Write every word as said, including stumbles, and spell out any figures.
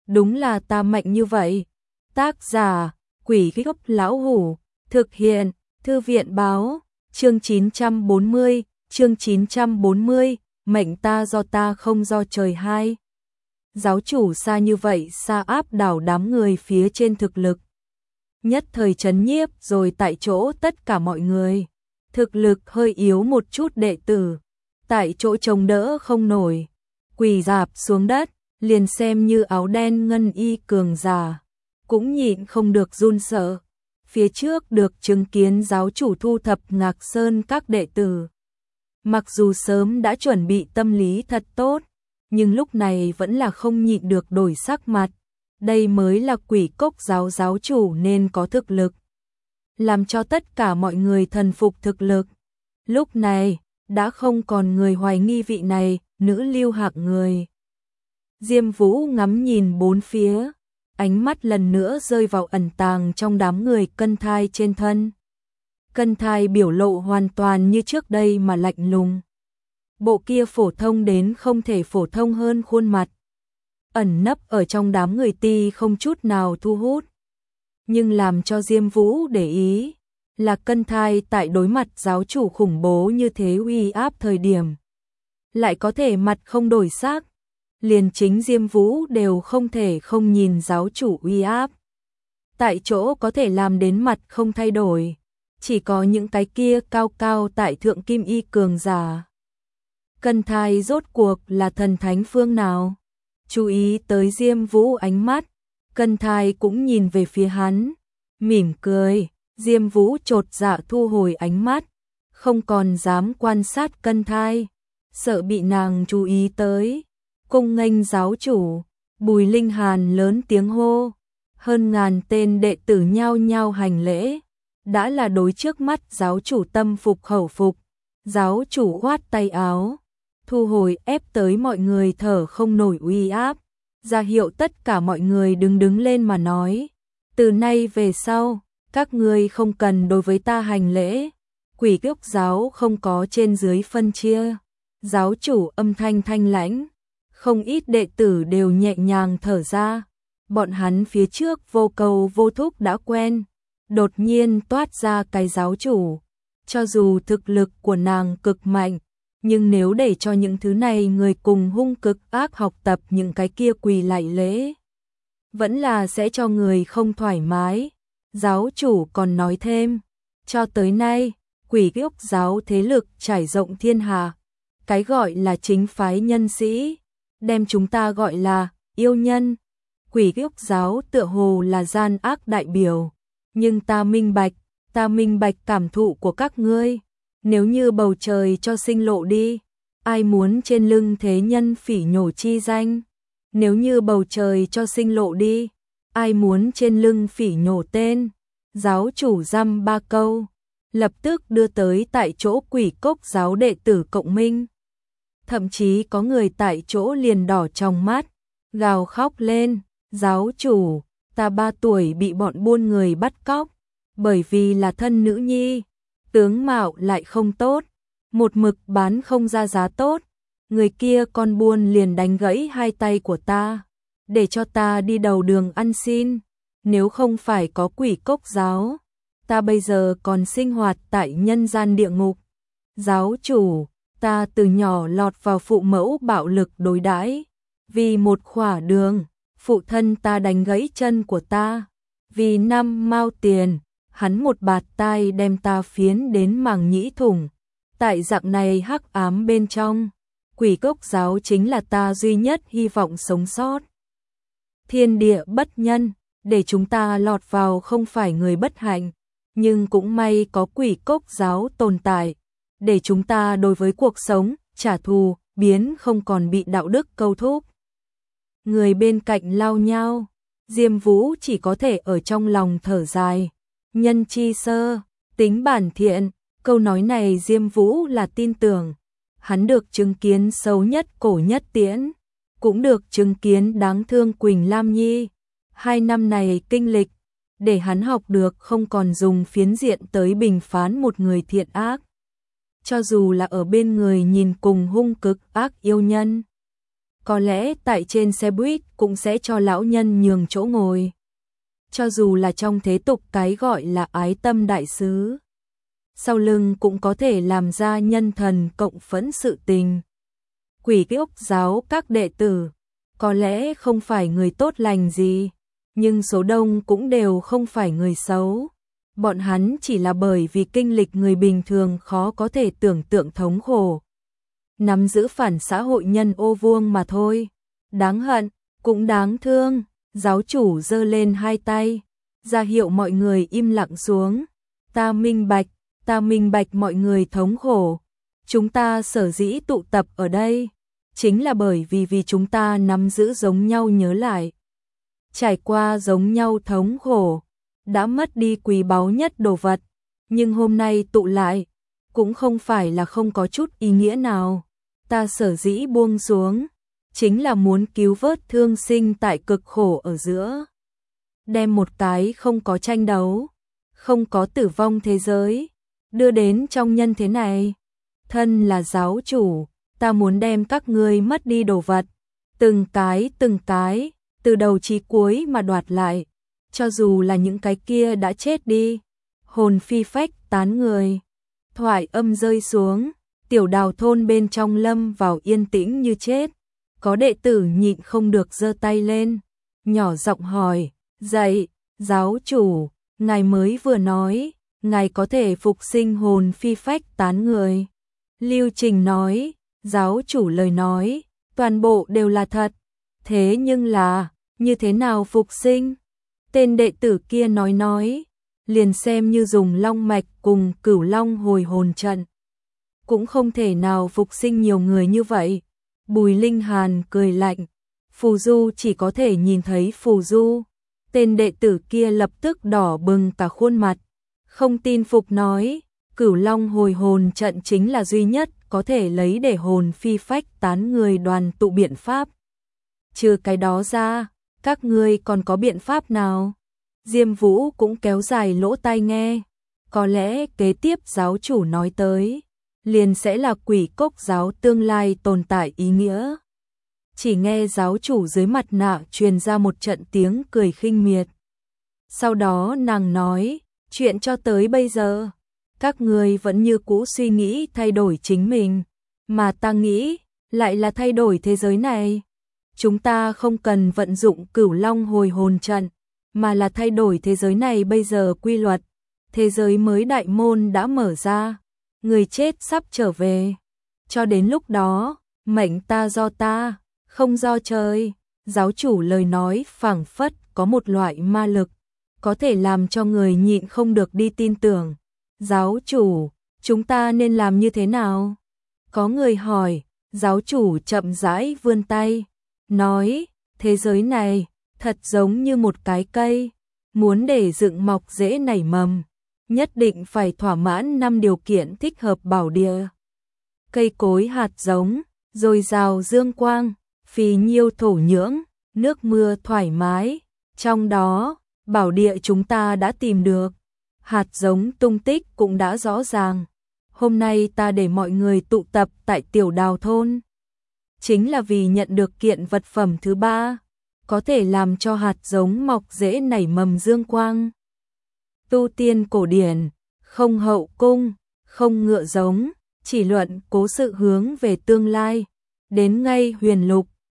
đúng là ta mạnh như vậy. Tác giả, Quỷ Gốc Lão Hủ, thực hiện, Thư viện báo, chương chín trăm bốn mươi, chương chín trăm bốn mươi, mệnh ta do ta không do trời hai. Giáo chủ xa như vậy xa áp đảo đám người phía trên thực lực. Nhất thời chấn nhiếp rồi tại chỗ tất cả mọi người. Thực lực hơi yếu một chút đệ tử, tại chỗ chống đỡ không nổi, quỳ rạp xuống đất, liền xem như áo đen ngân y cường giả, cũng nhịn không được run sợ. Phía trước được chứng kiến giáo chủ thu thập Ngạc Sơn các đệ tử. Mặc dù sớm đã chuẩn bị tâm lý thật tốt, nhưng lúc này vẫn là không nhịn được đổi sắc mặt. Đây mới là Quỷ Cốc giáo giáo chủ nên có thực lực, làm cho tất cả mọi người thần phục thực lực. Lúc này, đã không còn người hoài nghi vị này, nữ lưu hạng người. Diêm Vũ ngắm nhìn bốn phía, ánh mắt lần nữa rơi vào ẩn tàng trong đám người Cân Thai trên thân. Cân Thai biểu lộ hoàn toàn như trước đây mà lạnh lùng. Bộ kia phổ thông đến không thể phổ thông hơn khuôn mặt, ẩn nấp ở trong đám người ti không chút nào thu hút. Nhưng làm cho Diêm Vũ để ý là Cân Thai tại đối mặt giáo chủ khủng bố như thế uy áp thời điểm, lại có thể mặt không đổi sắc. Liền chính Diêm Vũ đều không thể không nhìn giáo chủ uy áp. Tại chỗ có thể làm đến mặt không thay đổi, chỉ có những cái kia cao cao tại thượng kim y cường giả. Cân Thai rốt cuộc là thần thánh phương nào? Chú ý tới Diêm Vũ ánh mắt, Cân Thai cũng nhìn về phía hắn, mỉm cười. Diêm Vũ chột dạ thu hồi ánh mắt, không còn dám quan sát Cân Thai, sợ bị nàng chú ý tới. Cung nghênh giáo chủ, Bùi Linh Hàn lớn tiếng hô, hơn ngàn tên đệ tử nhao nhao hành lễ, đã là đối trước mắt giáo chủ tâm phục khẩu phục. Giáo chủ khoát tay áo, thu hồi ép tới mọi người thở không nổi uy áp, ra hiệu tất cả mọi người đứng đứng lên mà nói, từ nay về sau, các ngươi không cần đối với ta hành lễ. Quỷ Cốc giáo không có trên dưới phân chia. Giáo chủ âm thanh thanh lãnh, không ít đệ tử đều nhẹ nhàng thở ra. Bọn hắn phía trước vô cầu vô thúc đã quen, đột nhiên toát ra cái giáo chủ. Cho dù thực lực của nàng cực mạnh, nhưng nếu để cho những thứ này người cùng hung cực ác học tập những cái kia quỳ lại lễ, vẫn là sẽ cho người không thoải mái. Giáo chủ còn nói thêm, cho tới nay, Quỷ Cốc giáo thế lực trải rộng thiên hạ, cái gọi là chính phái nhân sĩ, đem chúng ta gọi là yêu nhân. Quỷ Cốc giáo tựa hồ là gian ác đại biểu, nhưng ta minh bạch, ta minh bạch cảm thụ của các ngươi. Nếu như bầu trời cho sinh lộ đi, ai muốn trên lưng thế nhân phỉ nhổ chi danh? Nếu như bầu trời cho sinh lộ đi, ai muốn trên lưng phỉ nhổ tên? Giáo chủ dăm ba câu, lập tức đưa tới tại chỗ Quỷ Cốc giáo đệ tử cộng minh. Thậm chí có người tại chỗ liền đỏ trong mắt, gào khóc lên, giáo chủ, ta ba tuổi bị bọn buôn người bắt cóc, bởi vì là thân nữ nhi, tướng mạo lại không tốt, một mực bán không ra giá tốt, người kia con buôn liền đánh gãy hai tay của ta, để cho ta đi đầu đường ăn xin. Nếu không phải có Quỷ Cốc giáo, ta bây giờ còn sinh hoạt tại nhân gian địa ngục. Giáo chủ, ta từ nhỏ lọt vào phụ mẫu bạo lực đối đãi, vì một khỏa đường, phụ thân ta đánh gãy chân của ta, vì năm mao tiền, hắn một bạt tai đem ta phiến đến màng nhĩ thủng. Tại dạng này hắc ám bên trong, Quỷ Cốc giáo chính là ta duy nhất hy vọng sống sót. Thiên địa bất nhân, để chúng ta lọt vào không phải người bất hạnh, nhưng cũng may có Quỷ Cốc giáo tồn tại, để chúng ta đối với cuộc sống, trả thù, biến không còn bị đạo đức câu thúc. Người bên cạnh lao nhau, Diêm Vũ chỉ có thể ở trong lòng thở dài. Nhân chi sơ, tính bản thiện, câu nói này Diêm Vũ là tin tưởng. Hắn được chứng kiến xấu nhất Cổ Nhất Tiễn, cũng được chứng kiến đáng thương Quỳnh Lam Nhi. Hai năm này kinh lịch, để hắn học được không còn dùng phiến diện tới bình phán một người thiện ác. Cho dù là ở bên người nhìn cùng hung cực ác yêu nhân, có lẽ tại trên xe buýt cũng sẽ cho lão nhân nhường chỗ ngồi. Cho dù là trong thế tục cái gọi là ái tâm đại sứ, sau lưng cũng có thể làm ra nhân thần cộng phẫn sự tình. Quỷ Ốc giáo các đệ tử, có lẽ không phải người tốt lành gì, nhưng số đông cũng đều không phải người xấu. Bọn hắn chỉ là bởi vì kinh lịch người bình thường khó có thể tưởng tượng thống khổ, nắm giữ phản xã hội nhân ô vuông mà thôi. Đáng hận, cũng đáng thương. Giáo chủ giơ lên hai tay, ra hiệu mọi người im lặng xuống. Ta minh bạch, ta minh bạch mọi người thống khổ. Chúng ta sở dĩ tụ tập ở đây, chính là bởi vì vì chúng ta nắm giữ giống nhau nhớ lại, trải qua giống nhau thống khổ, đã mất đi quý báu nhất đồ vật, nhưng hôm nay tụ lại, cũng không phải là không có chút ý nghĩa nào. Ta sở dĩ buông xuống, chính là muốn cứu vớt thương sinh tại cực khổ ở giữa. Đem một cái không có tranh đấu, không có tử vong thế giới, đưa đến trong nhân thế này. Thân là giáo chủ, ta muốn đem các ngươi mất đi đồ vật, từng cái từng cái, từ đầu chí cuối mà đoạt lại, cho dù là những cái kia đã chết đi, hồn phi phách tán người. Thoại âm rơi xuống, tiểu đào thôn bên trong lâm vào yên tĩnh như chết. Có đệ tử nhịn không được giơ tay lên, nhỏ giọng hỏi, dạy, giáo chủ, ngài mới vừa nói, ngài có thể phục sinh hồn phi phách tán người. Lưu Trình nói, giáo chủ lời nói, toàn bộ đều là thật, thế nhưng là, như thế nào phục sinh? Tên đệ tử kia nói nói, liền xem như dùng long mạch cùng cửu long hồi hồn trận, cũng không thể nào phục sinh nhiều người như vậy. Bùi Linh Hàn cười lạnh, phù du chỉ có thể nhìn thấy phù du. Tên đệ tử kia lập tức đỏ bừng cả khuôn mặt, không tin phục nói, cửu long hồi hồn trận chính là duy nhất có thể lấy để hồn phi phách tán người đoàn tụ biện pháp. Trừ cái đó ra, các ngươi còn có biện pháp nào? Diêm Vũ cũng kéo dài lỗ tai nghe, có lẽ kế tiếp giáo chủ nói tới, liền sẽ là quỷ cốc giáo tương lai tồn tại ý nghĩa. Chỉ nghe giáo chủ dưới mặt nạ truyền ra một trận tiếng cười khinh miệt. Sau đó nàng nói, chuyện cho tới bây giờ, các ngươi vẫn như cũ suy nghĩ thay đổi chính mình, mà ta nghĩ, lại là thay đổi thế giới này. Chúng ta không cần vận dụng cửu long hồi hồn trận, mà là thay đổi thế giới này bây giờ quy luật. Thế giới mới đại môn đã mở ra, người chết sắp trở về. Cho đến lúc đó, mệnh ta do ta, không do trời. Giáo chủ lời nói phảng phất có một loại ma lực, có thể làm cho người nhịn không được đi tin tưởng. Giáo chủ, chúng ta nên làm như thế nào? Có người hỏi, giáo chủ chậm rãi vươn tay, nói, thế giới này, thật giống như một cái cây, muốn để dựng mọc rễ nảy mầm, nhất định phải thỏa mãn năm điều kiện thích hợp bảo địa. Cây cối hạt giống, dồi dào dương quang, phì nhiêu thổ nhưỡng, nước mưa thoải mái, trong đó, bảo địa chúng ta đã tìm được, hạt giống tung tích cũng đã rõ ràng. Hôm nay ta để mọi người tụ tập tại tiểu đào thôn, chính là vì nhận được kiện vật phẩm thứ ba, có thể làm cho hạt giống mọc rễ nảy mầm dương quang. Tu tiên cổ điển, không hậu cung, không ngựa giống, chỉ luận cố sự hướng về tương lai, đến ngay huyền lục,